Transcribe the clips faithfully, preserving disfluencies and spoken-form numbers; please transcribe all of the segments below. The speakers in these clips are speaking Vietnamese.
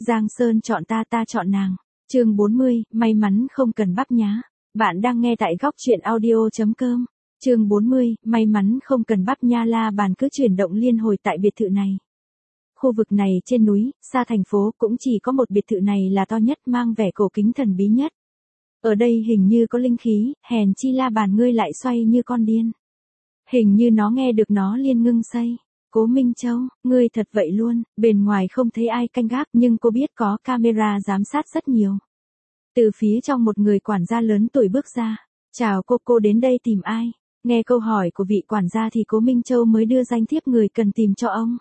Giang Sơn chọn ta, ta chọn nàng. Chương bốn mươi, may mắn không cần bắp nhá. Bạn đang nghe tại góc truyện audio.com. Chương bốn mươi, may mắn không cần bắp nha. La bàn cứ chuyển động liên hồi tại biệt thự này. Khu vực này trên núi, xa thành phố cũng chỉ có một biệt thự này là to nhất, mang vẻ cổ kính thần bí nhất. Ở đây hình như có linh khí, hèn chi La bàn ngươi lại xoay như con điên. Hình như nó nghe được nó liền ngưng xây. Cố Minh Châu, ngươi thật vậy luôn, bên ngoài không thấy ai canh gác nhưng cô biết có camera giám sát rất nhiều. Từ phía trong một người quản gia lớn tuổi bước ra. Chào cô, cô đến đây tìm ai? Nghe câu hỏi của vị quản gia thì Cố Minh Châu mới đưa danh thiếp người cần tìm cho ông.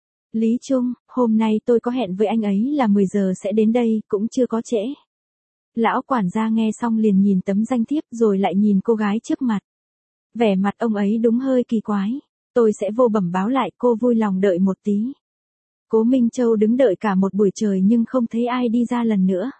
Lý Trung, hôm nay tôi có hẹn với anh ấy là mười giờ sẽ đến đây, cũng chưa có trễ. Lão quản gia nghe xong liền nhìn tấm danh thiếp rồi lại nhìn cô gái trước mặt. Vẻ mặt ông ấy đúng hơi kỳ quái. Tôi sẽ vô bẩm báo lại, cô vui lòng đợi một tí. Cố Minh Châu đứng đợi cả một buổi trời nhưng không thấy ai đi ra lần nữa.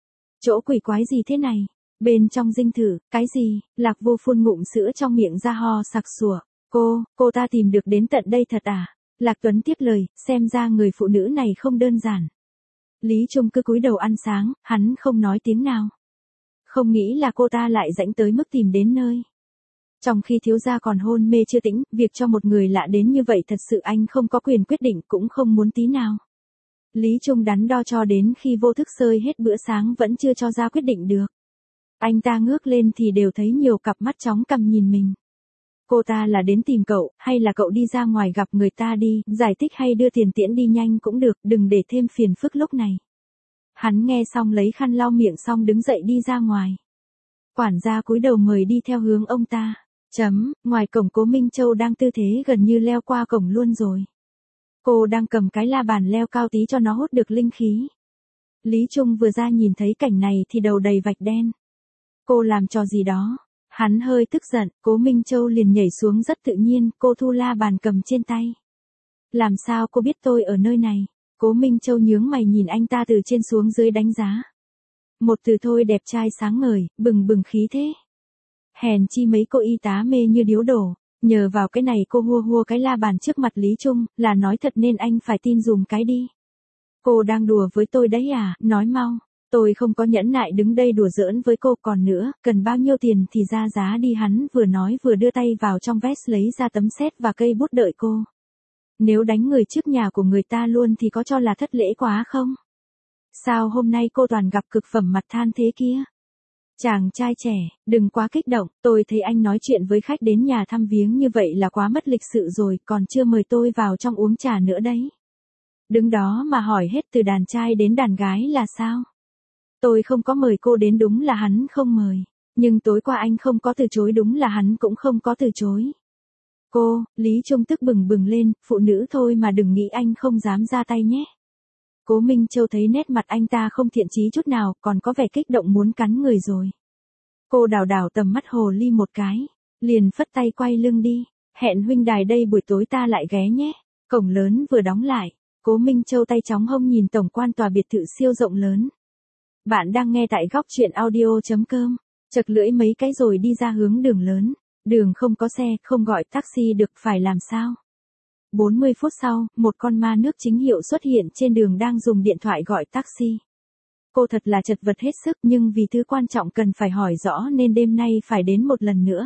Chỗ quỷ quái gì thế này? Bên trong dinh thự, cái gì? Lạc Vô phun ngụm sữa trong miệng ra ho sặc sủa. Cô, cô ta tìm được đến tận đây thật à? Lạc Tuấn tiếp lời, xem ra người phụ nữ này không đơn giản. Lý Trung cứ cúi đầu ăn sáng, hắn không nói tiếng nào. Không nghĩ là cô ta lại rãnh tới mức tìm đến nơi. Trong khi thiếu gia còn hôn mê chưa tĩnh, việc cho một người lạ đến như vậy thật sự anh không có quyền quyết định, cũng không muốn tí nào. Lý Trung đắn đo cho đến khi vô thức sơi hết bữa sáng vẫn chưa cho ra quyết định được. Anh ta ngước lên thì đều thấy nhiều cặp mắt chóng cằm nhìn mình. Cô ta là đến tìm cậu, hay là cậu đi ra ngoài gặp người ta đi, giải thích hay đưa tiền tiễn đi nhanh cũng được, đừng để thêm phiền phức lúc này. Hắn nghe xong lấy khăn lau miệng xong đứng dậy đi ra ngoài. Quản gia cúi đầu mời đi theo hướng ông ta. Chấm, ngoài cổng Cố Minh Châu đang tư thế gần như leo qua cổng luôn rồi. Cô đang cầm cái la bàn leo cao tí cho nó hút được linh khí. Lý Trung vừa ra nhìn thấy cảnh này thì đầu đầy vạch đen. Cô làm trò gì đó? Hắn hơi tức giận, Cố Minh Châu liền nhảy xuống rất tự nhiên, cô thu la bàn cầm trên tay. Làm sao cô biết tôi ở nơi này? Cố Minh Châu nhướng mày nhìn anh ta từ trên xuống dưới đánh giá. Một từ thôi đẹp trai sáng ngời, bừng bừng khí thế. Hèn chi mấy cô y tá mê như điếu đổ, nhờ vào cái này cô hua hua cái la bàn trước mặt Lý Trung, là nói thật nên anh phải tin dùm cái đi. Cô đang đùa với tôi đấy à, nói mau, tôi không có nhẫn nại đứng đây đùa giỡn với cô, còn nữa, cần bao nhiêu tiền thì ra giá đi. Hắn vừa nói vừa đưa tay vào trong vest lấy ra tấm séc và cây bút đợi cô. Nếu đánh người trước nhà của người ta luôn thì có cho là thất lễ quá không? Sao hôm nay cô toàn gặp cực phẩm mặt than thế kia? Chàng trai trẻ, đừng quá kích động, tôi thấy anh nói chuyện với khách đến nhà thăm viếng như vậy là quá mất lịch sự rồi, còn chưa mời tôi vào trong uống trà nữa đấy. Đứng đó mà hỏi hết từ đàn trai đến đàn gái là sao? Tôi không có mời cô đến, đúng là hắn không mời, nhưng tối qua anh không có từ chối, đúng là hắn cũng không có từ chối. Cô, Lý Trung tức bừng bừng lên, phụ nữ thôi mà đừng nghĩ anh không dám ra tay nhé. Cố Minh Châu thấy nét mặt anh ta không thiện chí chút nào, còn có vẻ kích động muốn cắn người rồi. Cô đảo đảo tầm mắt hồ ly một cái, liền phất tay quay lưng đi. Hẹn huynh đài đây buổi tối ta lại ghé nhé. Cổng lớn vừa đóng lại, Cố Minh Châu tay chóng hông nhìn tổng quan tòa biệt thự siêu rộng lớn. Bạn đang nghe tại góc truyện audio.com. Chật lưỡi mấy cái rồi đi ra hướng đường lớn. Đường không có xe, không gọi taxi được, phải làm sao? bốn mươi phút sau, một con ma nước chính hiệu xuất hiện trên đường đang dùng điện thoại gọi taxi. Cô thật là chật vật hết sức, nhưng vì thứ quan trọng cần phải hỏi rõ nên đêm nay phải đến một lần nữa.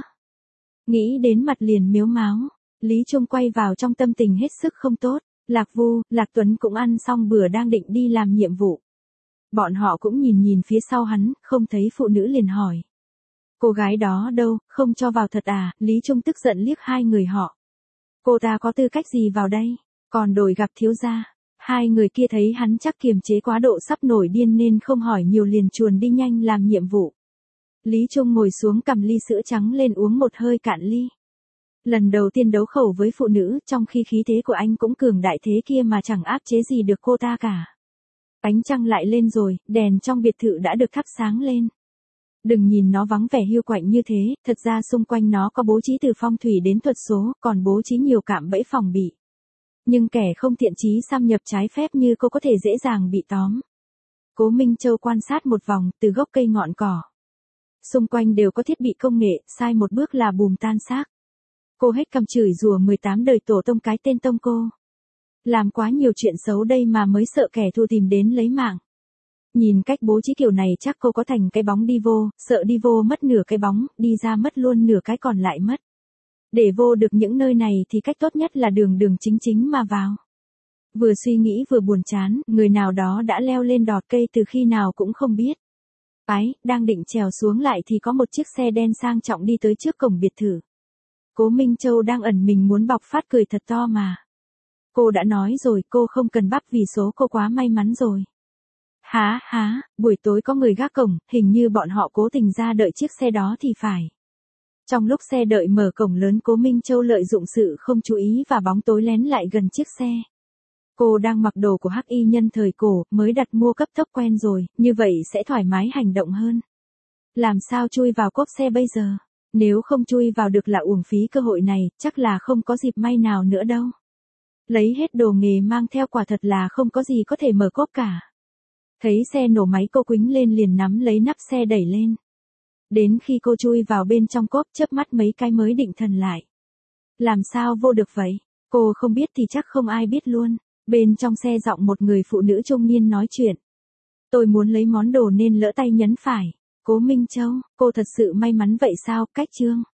Nghĩ đến mặt liền mếu máo, Lý Trung quay vào trong tâm tình hết sức không tốt. Lạc Vu, Lạc Tuấn cũng ăn xong bữa đang định đi làm nhiệm vụ. Bọn họ cũng nhìn nhìn phía sau hắn, không thấy phụ nữ liền hỏi. Cô gái đó đâu, không cho vào thật à? Lý Trung tức giận liếc hai người họ. Cô ta có tư cách gì vào đây, còn đòi gặp thiếu gia. Hai người kia thấy hắn chắc kiềm chế quá độ sắp nổi điên nên không hỏi nhiều liền chuồn đi nhanh làm nhiệm vụ. Lý Trung ngồi xuống cầm ly sữa trắng lên uống một hơi cạn ly. Lần đầu tiên đấu khẩu với phụ nữ, trong khi khí thế của anh cũng cường đại thế kia mà chẳng áp chế gì được cô ta cả. Ánh trăng lại lên rồi, đèn trong biệt thự đã được thắp sáng lên. Đừng nhìn nó vắng vẻ hiu quạnh như thế, thật ra xung quanh nó có bố trí từ phong thủy đến thuật số, còn bố trí nhiều cạm bẫy phòng bị. Nhưng kẻ không thiện chí xâm nhập trái phép như cô có thể dễ dàng bị tóm. Cố Minh Châu quan sát một vòng, từ gốc cây ngọn cỏ. Xung quanh đều có thiết bị công nghệ, sai một bước là bùm tan xác. Cô hết cằm chửi rủa mười tám đời tổ tông cái tên tông cô. Làm quá nhiều chuyện xấu đây mà mới sợ kẻ thù tìm đến lấy mạng. Nhìn cách bố trí kiểu này chắc cô có thành cái bóng đi vô, sợ đi vô mất nửa cái bóng, đi ra mất luôn nửa cái còn lại mất. Để vô được những nơi này thì cách tốt nhất là đường đường chính chính mà vào. Vừa suy nghĩ vừa buồn chán, người nào đó đã leo lên đọt cây từ khi nào cũng không biết. Ái, đang định trèo xuống lại thì có một chiếc xe đen sang trọng đi tới trước cổng biệt thự. Cố Minh Châu đang ẩn mình muốn bộc phát cười thật to mà. Cô đã nói rồi cô không cần bắp vì số cô quá may mắn rồi. Há há, buổi tối có người gác cổng, hình như bọn họ cố tình ra đợi chiếc xe đó thì phải. Trong lúc xe đợi mở cổng lớn Cố Minh Châu lợi dụng sự không chú ý và bóng tối lén lại gần chiếc xe. Cô đang mặc đồ của hắc y nhân thời cổ, mới đặt mua cấp tốc quen rồi, như vậy sẽ thoải mái hành động hơn. Làm sao chui vào cốp xe bây giờ? Nếu không chui vào được là uổng phí cơ hội này, chắc là không có dịp may nào nữa đâu. Lấy hết đồ nghề mang theo quả thật là không có gì có thể mở cốp cả. Thấy xe nổ máy cô quĩnh lên liền nắm lấy nắp xe đẩy lên. Đến khi cô chui vào bên trong cốp chớp mắt mấy cái mới định thần lại. Làm sao vô được vậy? Cô không biết thì chắc không ai biết luôn. Bên trong xe giọng một người phụ nữ trung niên nói chuyện. Tôi muốn lấy món đồ nên lỡ tay nhấn phải. Cố Minh Châu, cô thật sự may mắn vậy sao? Cách chương.